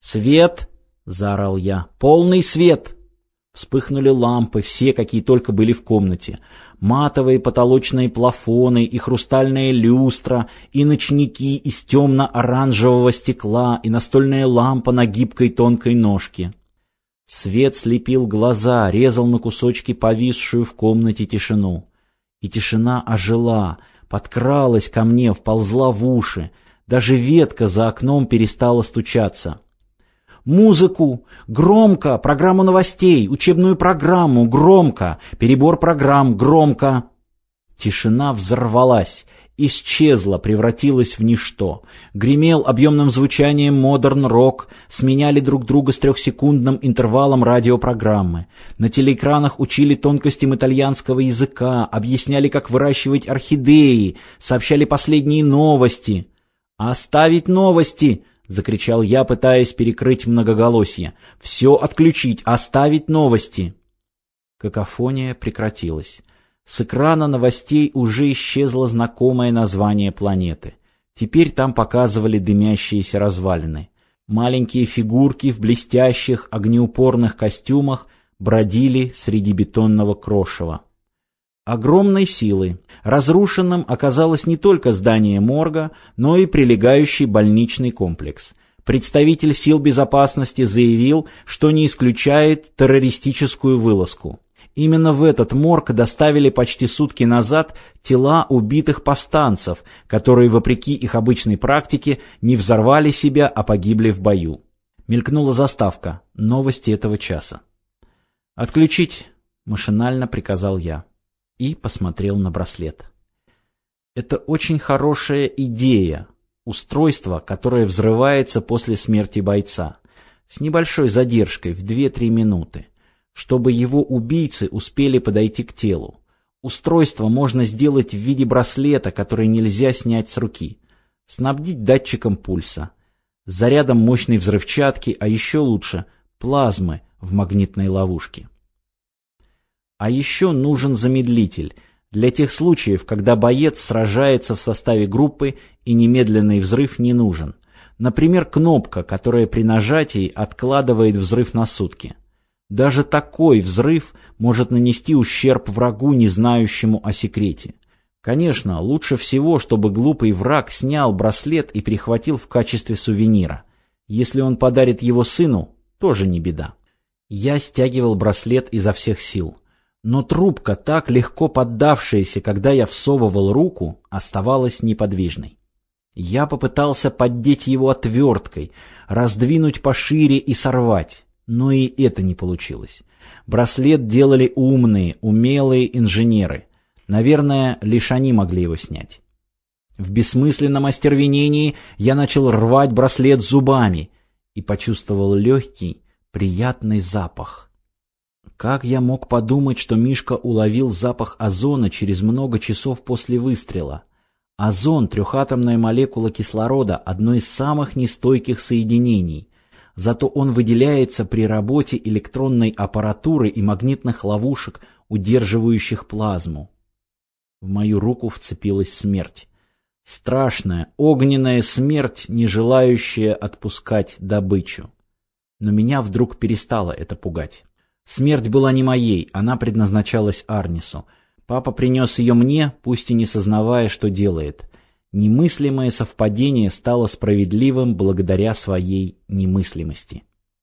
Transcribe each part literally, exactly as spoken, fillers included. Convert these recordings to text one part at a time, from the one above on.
«Свет!» — заорал я. «Полный свет!» Вспыхнули лампы, все, какие только были в комнате. Матовые потолочные плафоны и хрустальная люстра, и ночники из темно-оранжевого стекла, и настольная лампа на гибкой тонкой ножке. Свет слепил глаза, резал на кусочки повисшую в комнате тишину. И тишина ожила, подкралась ко мне, вползла в уши. Даже ветка за окном перестала стучаться. «Музыку! Громко! Программу новостей! Учебную программу! Громко! Перебор программ! Громко!» Тишина взорвалась, исчезла, превратилась в ничто. Гремел объемным звучанием модерн-рок, сменяли друг друга с трехсекундным интервалом радиопрограммы. На телеэкранах учили тонкостям итальянского языка, объясняли, как выращивать орхидеи, сообщали последние новости. «Оставить новости!» — закричал я, пытаясь перекрыть многоголосье. «Все отключить! Оставить новости!» Какофония прекратилась. С экрана новостей уже исчезло знакомое название планеты. Теперь там показывали дымящиеся развалины. Маленькие фигурки в блестящих огнеупорных костюмах бродили среди бетонного крошева. Огромной силы. Разрушенным оказалось не только здание морга, но и прилегающий больничный комплекс. Представитель сил безопасности заявил, что не исключает террористическую вылазку. Именно в этот морг доставили почти сутки назад тела убитых повстанцев, которые, вопреки их обычной практике, не взорвали себя, а погибли в бою. Мелькнула заставка «Новости этого часа». «Отключить», — машинально приказал я. И посмотрел на браслет. Это очень хорошая идея, устройство, которое взрывается после смерти бойца, с небольшой задержкой в две-три минуты, чтобы его убийцы успели подойти к телу. Устройство можно сделать в виде браслета, который нельзя снять с руки, снабдить датчиком пульса, зарядом мощной взрывчатки, а еще лучше плазмы в магнитной ловушке. А еще нужен замедлитель для тех случаев, когда боец сражается в составе группы и немедленный взрыв не нужен. Например, кнопка, которая при нажатии откладывает взрыв на сутки. Даже такой взрыв может нанести ущерб врагу, не знающему о секрете. Конечно, лучше всего, чтобы глупый враг снял браслет и прихватил в качестве сувенира. Если он подарит его сыну, тоже не беда. Я стягивал браслет изо всех сил. Но трубка, так легко поддавшаяся, когда я всовывал руку, оставалась неподвижной. Я попытался поддеть его отверткой, раздвинуть пошире и сорвать, но и это не получилось. Браслет делали умные, умелые инженеры. Наверное, лишь они могли его снять. В бессмысленном остервенении я начал рвать браслет зубами и почувствовал легкий, приятный запах. Как я мог подумать, что Мишка уловил запах озона через много часов после выстрела? Озон — трехатомная молекула кислорода, одно из самых нестойких соединений. Зато он выделяется при работе электронной аппаратуры и магнитных ловушек, удерживающих плазму. В мою руку вцепилась смерть. Страшная, огненная смерть, не желающая отпускать добычу. Но меня вдруг перестало это пугать. Смерть была не моей, она предназначалась Арнису. Папа принес ее мне, пусть и не сознавая, что делает. Немыслимое совпадение стало справедливым благодаря своей немыслимости.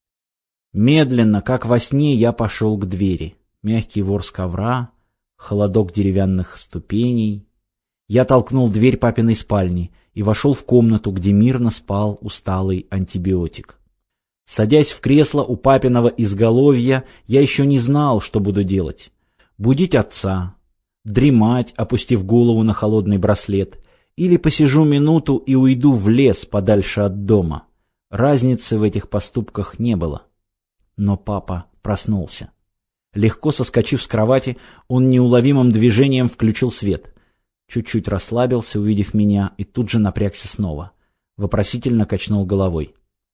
Медленно, как во сне, я пошел к двери. Мягкий ворс ковра, холодок деревянных ступеней. Я толкнул дверь папиной спальни и вошел в комнату, где мирно спал усталый антибиотик. Садясь в кресло у папиного изголовья, я еще не знал, что буду делать. Будить отца, дремать, опустив голову на холодный браслет, или посижу минуту и уйду в лес подальше от дома. Разницы в этих поступках не было. Но папа проснулся. Легко соскочив с кровати, он неуловимым движением включил свет. Чуть-чуть расслабился, увидев меня, и тут же напрягся снова. Вопросительно качнул головой.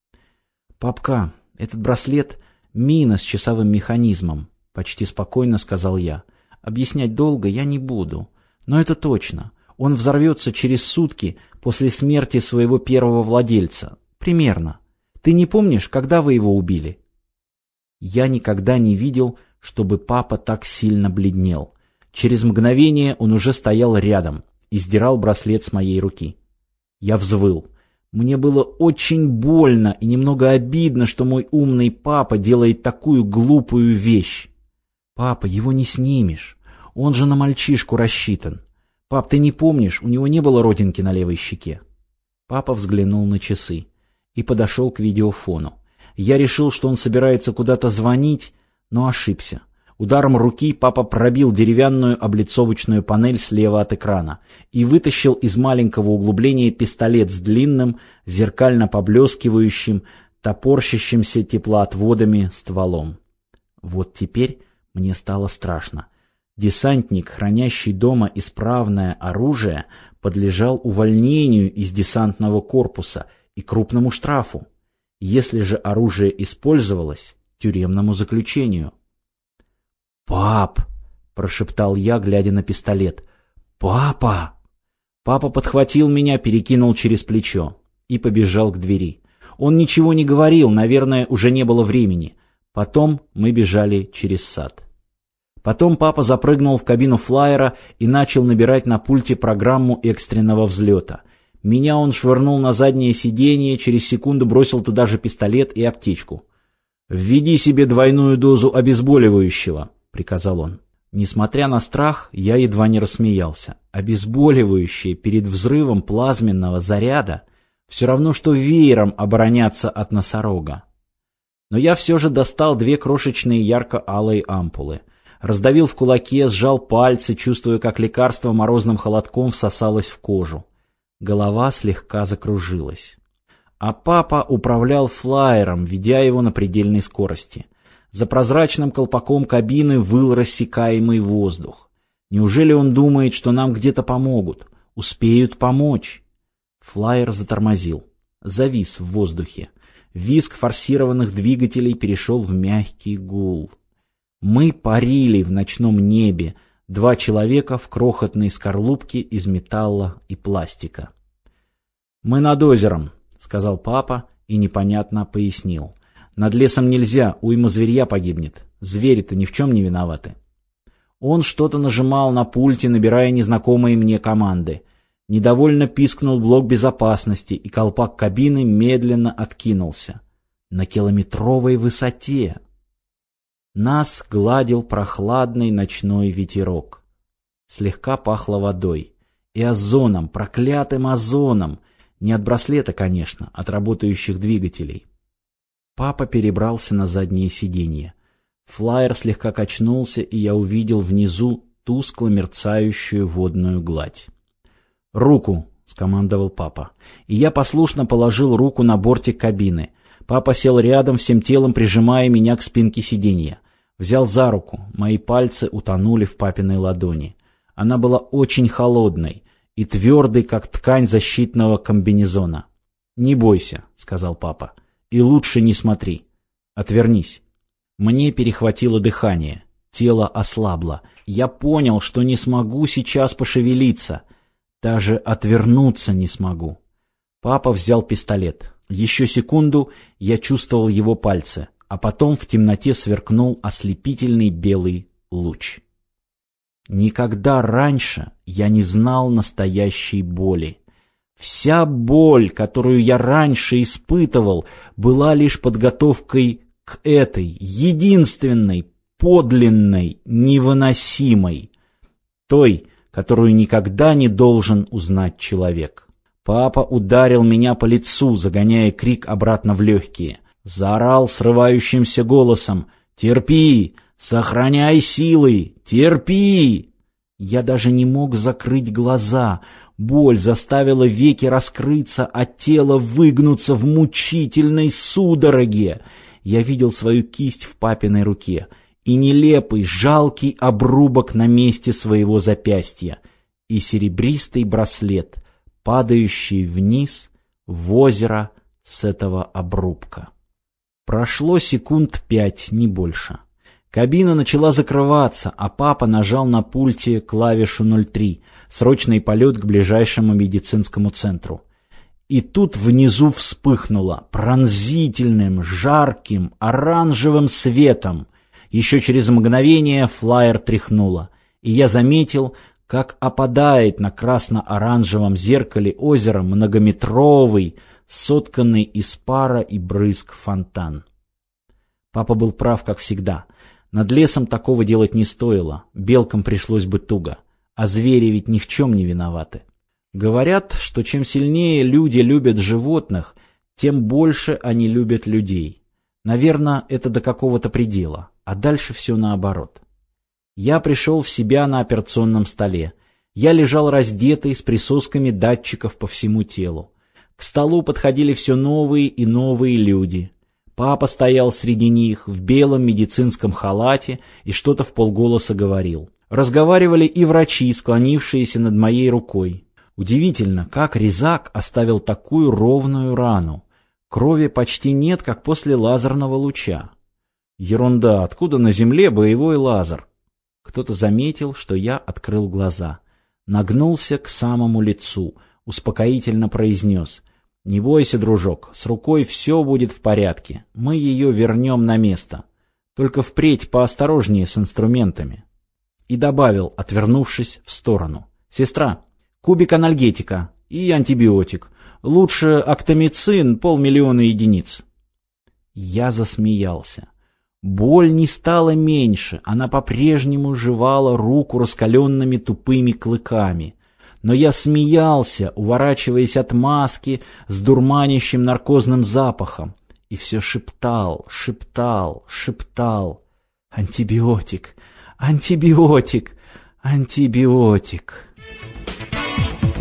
«Папка, этот браслет — мина с часовым механизмом», — почти спокойно сказал я. «Объяснять долго я не буду. Но это точно. Он взорвется через сутки после смерти своего первого владельца. Примерно. Ты не помнишь, когда вы его убили?» Я никогда не видел, чтобы папа так сильно бледнел. Через мгновение он уже стоял рядом и сдирал браслет с моей руки. Я взвыл. Мне было очень больно и немного обидно, что мой умный папа делает такую глупую вещь. «Папа, его не снимешь. Он же на мальчишку рассчитан. Пап, ты не помнишь, у него не было родинки на левой щеке?» Папа взглянул на часы и подошел к видеофону. Я решил, что он собирается куда-то звонить, но ошибся. Ударом руки папа пробил деревянную облицовочную панель слева от экрана и вытащил из маленького углубления пистолет с длинным, зеркально поблескивающим, топорщащимся теплоотводами стволом. Вот теперь мне стало страшно. Десантник, хранящий дома исправное оружие, подлежал увольнению из десантного корпуса и крупному штрафу. Если же оружие использовалось, тюремному заключению. «Пап!» — прошептал я, глядя на пистолет. «Папа!» Папа подхватил меня, перекинул через плечо и побежал к двери. Он ничего не говорил, наверное, уже не было времени. Потом мы бежали через сад. Потом папа запрыгнул в кабину флайера и начал набирать на пульте программу экстренного взлета. Меня он швырнул на заднее сиденье, через секунду бросил туда же пистолет и аптечку. «Введи себе двойную дозу обезболивающего», — приказал он. Несмотря на страх, я едва не рассмеялся. Обезболивающее перед взрывом плазменного заряда все равно, что веером обороняться от носорога. Но я все же достал две крошечные ярко-алые ампулы. Раздавил в кулаке, сжал пальцы, чувствуя, как лекарство морозным холодком всосалось в кожу. Голова слегка закружилась. А папа управлял флайером, ведя его на предельной скорости. За прозрачным колпаком кабины выл рассекаемый воздух. Неужели он думает, что нам где-то помогут? Успеют помочь? Флайер затормозил. Завис в воздухе. Визг форсированных двигателей перешел в мягкий гул. Мы парили в ночном небе, два человека в крохотной скорлупке из металла и пластика. «Мы над озером», — сказал папа и непонятно пояснил. «Над лесом нельзя, уйма зверья погибнет. Звери-то ни в чем не виноваты». Он что-то нажимал на пульте, набирая незнакомые мне команды. Недовольно пискнул блок безопасности, и колпак кабины медленно откинулся. На километровой высоте. Нас гладил прохладный ночной ветерок. Слегка пахло водой. И озоном, проклятым озоном. Не от браслета, конечно, от работающих двигателей. Папа перебрался на заднее сиденье. Флайер слегка качнулся, и я увидел внизу тускло мерцающую водную гладь. «Руку!» — скомандовал папа. И я послушно положил руку на бортик кабины. Папа сел рядом, всем телом прижимая меня к спинке сиденья. Взял за руку. Мои пальцы утонули в папиной ладони. Она была очень холодной и твердой, как ткань защитного комбинезона. «Не бойся», — сказал папа. «И лучше не смотри. Отвернись». Мне перехватило дыхание. Тело ослабло. Я понял, что не смогу сейчас пошевелиться. Даже отвернуться не смогу. Папа взял пистолет. Еще секунду я чувствовал его пальцы, а потом в темноте сверкнул ослепительный белый луч. Никогда раньше я не знал настоящей боли. Вся боль, которую я раньше испытывал, была лишь подготовкой к этой, единственной, подлинной, невыносимой, той, которую никогда не должен узнать человек. Папа ударил меня по лицу, загоняя крик обратно в легкие. Заорал срывающимся голосом: «Терпи! Сохраняй силы! Терпи!» Я даже не мог закрыть глаза. Боль заставила веки раскрыться, а тело выгнуться в мучительной судороге. Я видел свою кисть в папиной руке и нелепый, жалкий обрубок на месте своего запястья, и серебристый браслет, падающий вниз в озеро с этого обрубка. Прошло секунд пять, не больше. Кабина начала закрываться, а папа нажал на пульте клавишу ноль три, срочный полет к ближайшему медицинскому центру. И тут внизу вспыхнуло пронзительным, жарким, оранжевым светом. Еще через мгновение флаер тряхнуло, и я заметил, как опадает на красно-оранжевом зеркале озера многометровый, сотканный из пара и брызг фонтан. Папа был прав, как всегда. Над лесом такого делать не стоило, белкам пришлось бы туго, а звери ведь ни в чем не виноваты. Говорят, что чем сильнее люди любят животных, тем больше они любят людей. Наверное, это до какого-то предела, а дальше все наоборот. Я пришел в себя на операционном столе. Я лежал раздетый, с присосками датчиков по всему телу. К столу подходили все новые и новые люди. Папа стоял среди них в белом медицинском халате и что-то вполголоса говорил. Разговаривали и врачи, склонившиеся над моей рукой. Удивительно, как резак оставил такую ровную рану. Крови почти нет, как после лазерного луча. Ерунда, откуда на земле боевой лазер? Кто-то заметил, что я открыл глаза. Нагнулся к самому лицу, успокоительно произнес: «Не бойся, дружок, с рукой все будет в порядке, мы ее вернем на место. Только впредь поосторожнее с инструментами». И добавил, отвернувшись в сторону: «Сестра, кубик анальгетика и антибиотик. Лучше актомицин полмиллиона единиц». Я засмеялся. Боль не стала меньше, она по-прежнему жевала руку раскаленными тупыми клыками. Но я смеялся, уворачиваясь от маски с дурманящим наркозным запахом, и все шептал, шептал, шептал: «Антибиотик, антибиотик, антибиотик».